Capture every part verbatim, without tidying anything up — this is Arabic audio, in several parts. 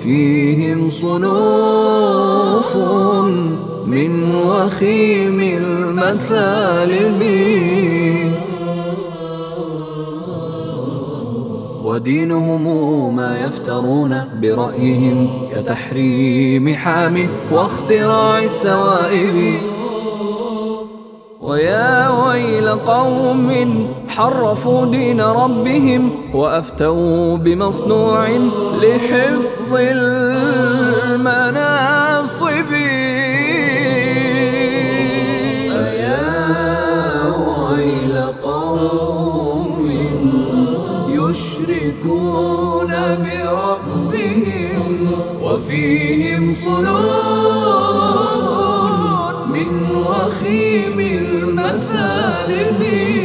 وفيهم صنوف من وخيم المثالب، ودينهم ما يفترون برأيهم كتحريم حام واختراع السوائب. ويا ويل قوم حرفوا دين ربهم وأفتوا بمصنوع لحفظ المناصب. فيا ويل قوم يشركون بربهم وفيهم صنوف من وخيم المثالب،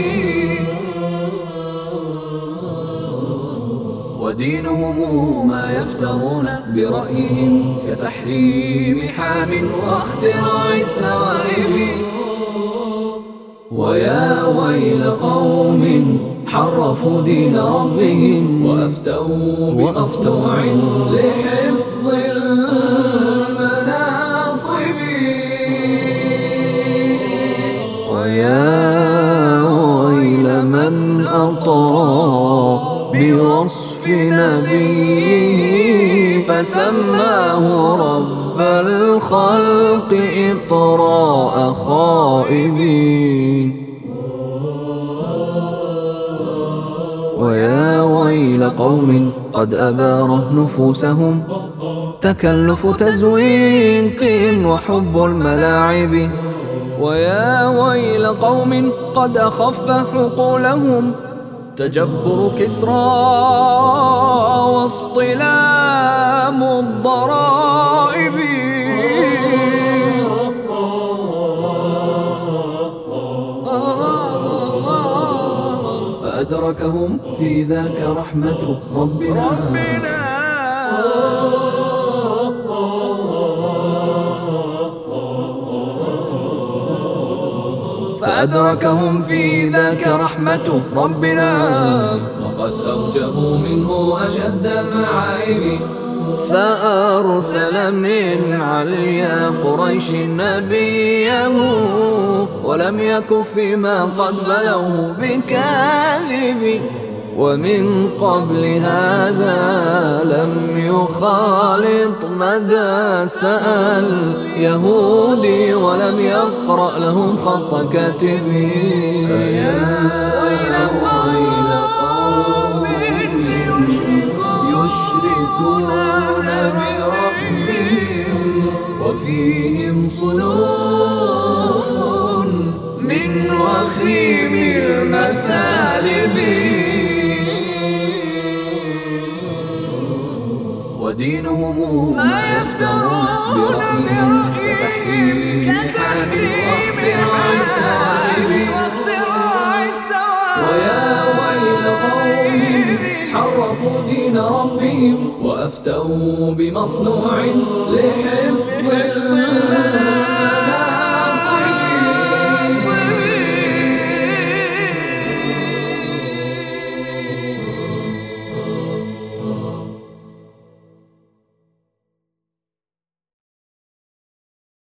ودينهم ما يفترون برأيهم كتحريم حام واختراع السوائب. ويا ويل قوم حرفوا دين ربهم وأفتوا بمصنوع لحفظ المناصب. ويا ويل من أطاع بوصف نبيه فسماه رب الخلق إطراء خائبين. ويا ويل قوم قد أباره نفوسهم تكلف تزويق وحب الملاعب. ويا ويل قوم قد أخف حقولهم تجبر كسرى واصطلام الضرائب. فأدركهم في ذاك رحمة ربنا, ربنا فأدركهم في ذاك رحمة ربنا وقد أوجبوا منه أشد المعايب. فأرسل من عليا قريش نبيه ولم يك فيما قد بلوه بكاذب. ومن قبل هذا لم يخالط مدى سأل يهودي ولم يقرأ لهم خط كاتبي. فيا ويل قوم يشركون بربهم وفيهم صنوف من وخيم المثالب. ودينهم ما يفترون برأيهم كتحريم حام واختراع السوائب. ويا ويل قوم حرفوا دين ربهم وأفتوا بمصنوع لحفظ